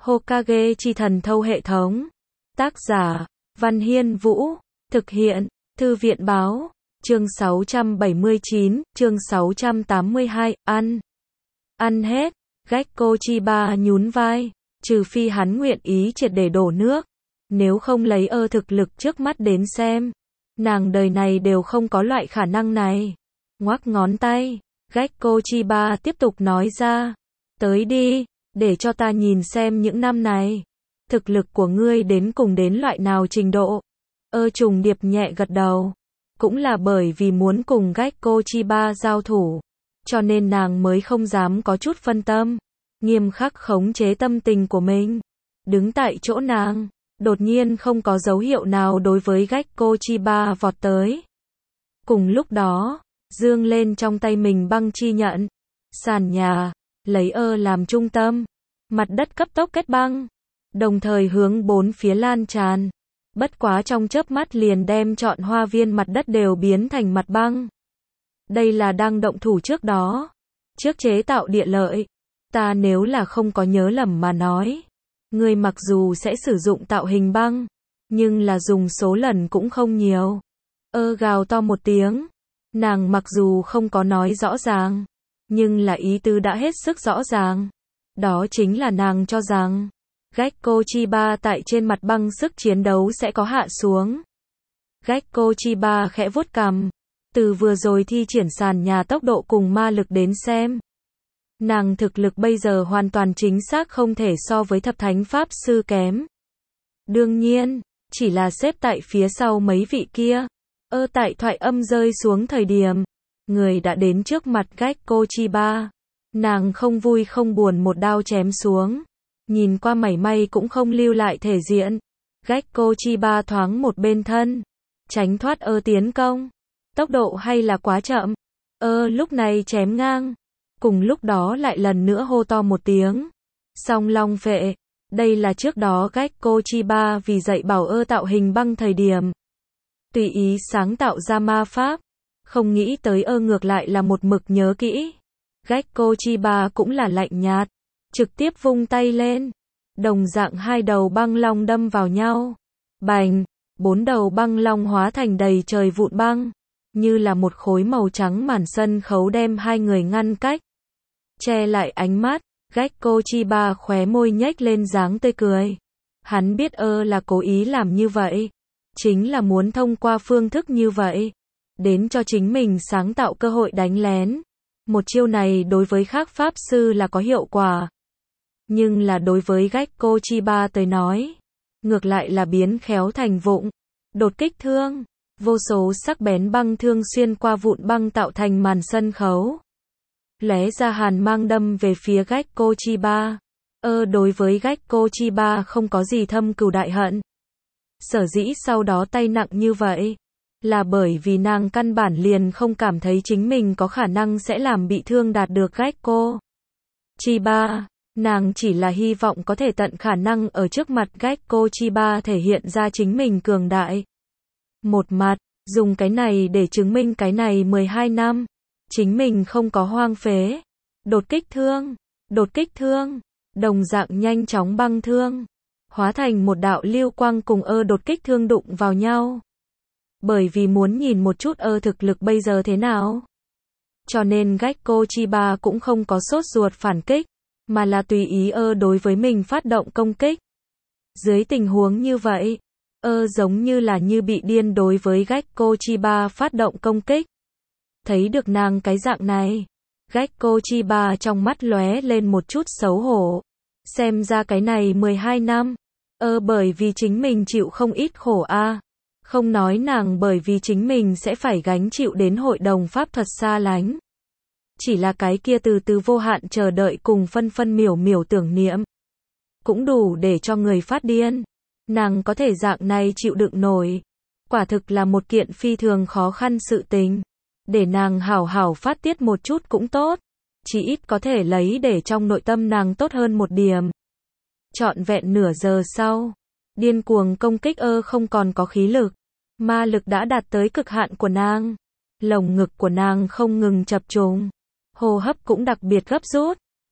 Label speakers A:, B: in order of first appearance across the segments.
A: Hokage chi thần thâu hệ thống. Tác giả, Văn Hiên Vũ. Thực hiện, Thư viện báo. Chương 679, chương 682, ăn hết. Gekko Chiba nhún vai, trừ phi hắn nguyện ý triệt để đổ nước, nếu không lấy thực lực trước mắt đến xem, nàng đời này đều không có loại khả năng này. Ngoắc ngón tay, Gekko Chiba tiếp tục nói ra, tới đi, để cho ta nhìn xem những năm này, thực lực của ngươi đến cùng đến loại nào trình độ. Trùng điệp nhẹ gật đầu, cũng là bởi vì muốn cùng Gekko Chiba giao thủ, cho nên nàng mới không dám có chút phân tâm, nghiêm khắc khống chế tâm tình của mình. Đứng tại chỗ nàng, đột nhiên không có dấu hiệu nào đối với Gekko Chiba vọt tới. Cùng lúc đó, dương lên trong tay mình băng chi nhận, sàn nhà, lấy làm trung tâm, mặt đất cấp tốc kết băng, đồng thời hướng bốn phía lan tràn. Bất quá trong chớp mắt liền đem trọn hoa viên mặt đất đều biến thành mặt băng. Đây là đang động thủ trước đó, trước chế tạo địa lợi. Ta nếu là không có nhớ lầm mà nói, ngươi mặc dù sẽ sử dụng tạo hình băng, nhưng là dùng số lần cũng không nhiều. Gào to một tiếng, nàng mặc dù không có nói rõ ràng, nhưng là ý tứ đã hết sức rõ ràng. Đó chính là nàng cho rằng Gekko Chiba tại trên mặt băng sức chiến đấu sẽ có hạ xuống. Gekko Chiba khẽ vuốt cằm, từ vừa rồi thi triển sàn nhà tốc độ cùng ma lực đến xem, nàng thực lực bây giờ hoàn toàn chính xác không thể so với thập thánh pháp sư kém. Đương nhiên, chỉ là xếp tại phía sau mấy vị kia. Tại thoại âm rơi xuống thời điểm, người đã đến trước mặt Gekko Chiba. Nàng không vui không buồn một đao chém xuống, nhìn qua mảy may cũng không lưu lại thể diện. Gekko Chiba thoáng một bên thân, tránh thoát tiến công. Tốc độ hay là quá chậm. Lúc này chém ngang. Cùng lúc đó lại lần nữa hô to một tiếng. Song long phệ. Đây là trước đó Gekko Chiba vì dạy bảo tạo hình băng thời điểm, tùy ý sáng tạo ra ma pháp. Không nghĩ tới ngược lại là một mực nhớ kỹ. Gekko Chiba cũng là lạnh nhạt, trực tiếp vung tay lên. Đồng dạng hai đầu băng long đâm vào nhau. Bành, bốn đầu băng long hóa thành đầy trời vụn băng, như là một khối màu trắng màn sân khấu đem hai người ngăn cách, che lại ánh mắt. Gekko Chiba khóe môi nhếch lên dáng tươi cười. Hắn biết là cố ý làm như vậy, chính là muốn thông qua phương thức như vậy, đến cho chính mình sáng tạo cơ hội đánh lén. Một chiêu này đối với khác pháp sư là có hiệu quả, nhưng là đối với Gekko Chiba tới nói, ngược lại là biến khéo thành vụng. Đột kích thương, vô số sắc bén băng thương xuyên qua vụn băng tạo thành màn sân khấu, lóe ra hàn mang đâm về phía Gekko Chiba. Đối với Gekko Chiba không có gì thâm cừu đại hận. Sở dĩ sau đó tay nặng như vậy, là bởi vì nàng căn bản liền không cảm thấy chính mình có khả năng sẽ làm bị thương đạt được Gekko Chiba. Nàng chỉ là hy vọng có thể tận khả năng ở trước mặt Gekko Chiba thể hiện ra chính mình cường đại. Một mặt, dùng cái này để chứng minh cái này 12 năm, chính mình không có hoang phế. Đột kích thương, đồng dạng nhanh chóng băng thương, hóa thành một đạo lưu quang cùng đột kích thương đụng vào nhau. Bởi vì muốn nhìn một chút thực lực bây giờ thế nào, cho nên Gekko Chiba cũng không có sốt ruột phản kích, mà là tùy ý đối với mình phát động công kích. Dưới tình huống như vậy, giống như là như bị điên đối với Gekko Chiba phát động công kích. Thấy được nàng cái dạng này, Gekko Chiba trong mắt lóe lên một chút xấu hổ. Xem ra cái này 12 năm, bởi vì chính mình chịu không ít khổ a. Không nói nàng bởi vì chính mình sẽ phải gánh chịu đến hội đồng pháp thuật xa lánh. Chỉ là cái kia từ từ vô hạn chờ đợi cùng phân phân miểu miểu tưởng niệm, cũng đủ để cho người phát điên. Nàng có thể dạng này chịu đựng nổi, quả thực là một kiện phi thường khó khăn sự tình. Để nàng hảo hảo phát tiết một chút cũng tốt, chỉ ít có thể lấy để trong nội tâm nàng tốt hơn một điểm. Trọn vẹn nửa giờ sau, điên cuồng công kích không còn có khí lực, ma lực đã đạt tới cực hạn của nàng. Lồng ngực của nàng không ngừng chập trùng, hô hấp cũng đặc biệt gấp rút,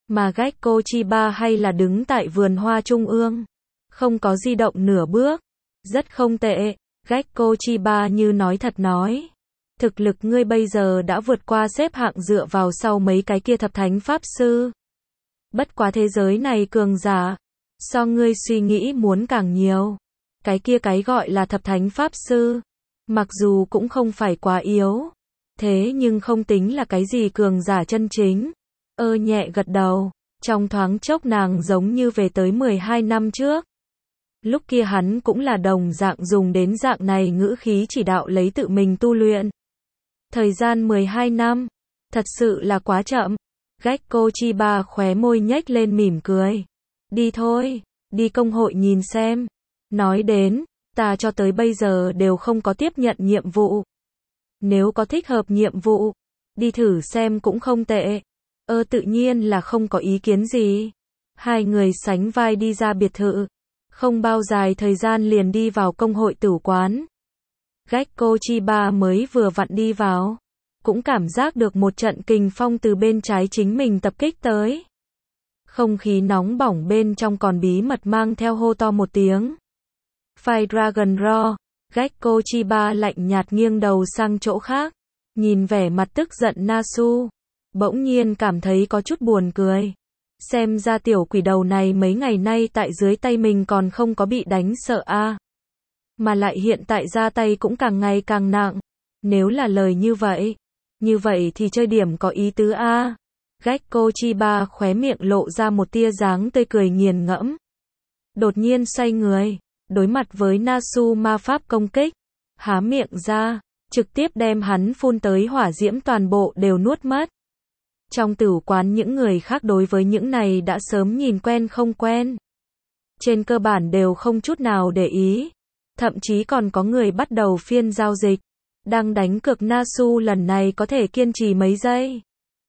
A: Mà Gekko Chiba hay là đứng tại vườn hoa trung ương. Không có di động nửa bước. Rất không tệ. Gekko Chiba như nói thật nói. Thực lực ngươi bây giờ đã vượt qua xếp hạng dựa vào sau mấy cái kia thập thánh pháp sư. Bất quá thế giới này cường giả. So ngươi suy nghĩ muốn càng nhiều. Cái kia cái gọi là thập thánh pháp sư. Mặc dù cũng không phải quá yếu. Thế nhưng không tính là cái gì cường giả chân chính. Nhẹ gật đầu. Trong thoáng chốc nàng giống như về tới 12 năm trước. Lúc kia hắn cũng là đồng dạng dùng đến dạng này ngữ khí chỉ đạo lấy tự mình tu luyện. Thời gian 12 năm. Thật sự là quá chậm. Gekko Chiba khóe môi nhếch lên mỉm cười. Đi thôi. Đi công hội nhìn xem. Nói đến, ta cho tới bây giờ đều không có tiếp nhận nhiệm vụ. Nếu có thích hợp nhiệm vụ, đi thử xem cũng không tệ. Tự nhiên là không có ý kiến gì. Hai người sánh vai đi ra biệt thự. Không bao dài thời gian liền đi vào công hội tử quán. Gekko Chiba mới vừa vặn đi vào. Cũng cảm giác được một trận kình phong từ bên trái chính mình tập kích tới. Không khí nóng bỏng bên trong còn bí mật mang theo hô to một tiếng. Fire Dragon Roar. Gekko Chiba lạnh nhạt nghiêng đầu sang chỗ khác. Nhìn vẻ mặt tức giận Nasu. Bỗng nhiên cảm thấy có chút buồn cười. Xem ra tiểu quỷ đầu này mấy ngày nay tại dưới tay mình còn không có bị đánh sợ a. Mà lại hiện tại ra tay cũng càng ngày càng nặng. Nếu là lời như vậy thì chơi điểm có ý tứ a. Gekko Chiba khóe miệng lộ ra một tia dáng tươi cười nghiền ngẫm. Đột nhiên xoay người, đối mặt với Nasu ma pháp công kích, há miệng ra, trực tiếp đem hắn phun tới hỏa diễm toàn bộ đều nuốt mất. Trong tử quán những người khác đối với những này đã sớm nhìn quen không quen. Trên cơ bản đều không chút nào để ý. Thậm chí còn có người bắt đầu phiên giao dịch. Đang đánh cược Nasu lần này có thể kiên trì mấy giây.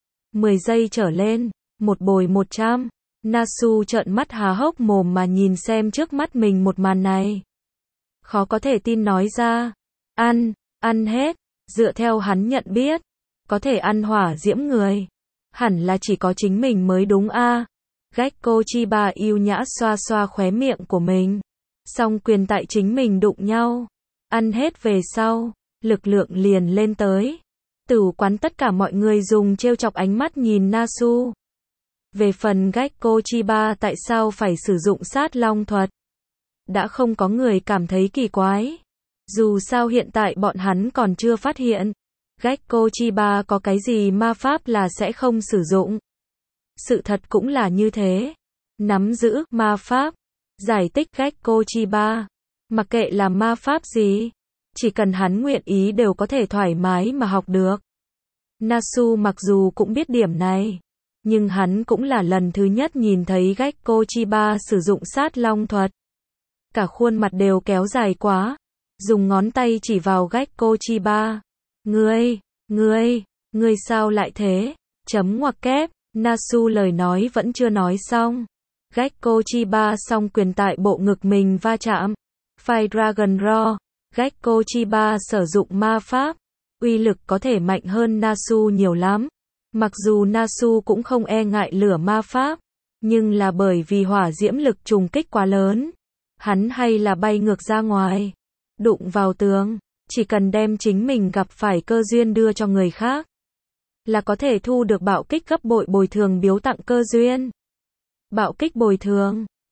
A: 10 giây trở lên, một bồi 100. Nasu trợn mắt há hốc mồm mà nhìn xem trước mắt mình một màn này. Khó có thể tin nói ra. Ăn hết. Dựa theo hắn nhận biết. Có thể ăn hỏa diễm người. Hẳn là chỉ có chính mình mới đúng a. Gekko Chiba yêu nhã xoa xoa khóe miệng của mình. Song quyền tại chính mình đụng nhau. Ăn hết về sau, lực lượng liền lên tới. Tử quán tất cả mọi người dùng trêu chọc ánh mắt nhìn Nasu. Về phần Gekko Chiba tại sao phải sử dụng sát long thuật, đã không có người cảm thấy kỳ quái. Dù sao hiện tại bọn hắn còn chưa phát hiện. Gekko Chiba có cái gì ma pháp là sẽ không sử dụng. Sự thật cũng là như thế. Nắm giữ ma pháp. Giải thích Gekko Chiba. Mặc kệ là ma pháp gì, chỉ cần hắn nguyện ý đều có thể thoải mái mà học được. Nasu mặc dù cũng biết điểm này, nhưng hắn cũng là lần thứ nhất nhìn thấy Gekko Chiba sử dụng sát long thuật. Cả khuôn mặt đều kéo dài quá. Dùng ngón tay chỉ vào Gekko Chiba. Ngươi sao lại thế? Chấm ngoặc kép. Nasu lời nói vẫn chưa nói xong. Gekko Chiba song quyền tại bộ ngực mình va chạm. Fire Dragon Roar. Gekko Chiba sử dụng ma pháp. Uy lực có thể mạnh hơn Nasu nhiều lắm. Mặc dù Nasu cũng không e ngại lửa ma pháp, nhưng là bởi vì hỏa diễm lực trùng kích quá lớn, hắn hay là bay ngược ra ngoài, đụng vào tường. Chỉ cần đem chính mình gặp phải cơ duyên đưa cho người khác, là có thể thu được bạo kích gấp bội bồi thường biếu tặng cơ duyên. Bạo kích bồi thường,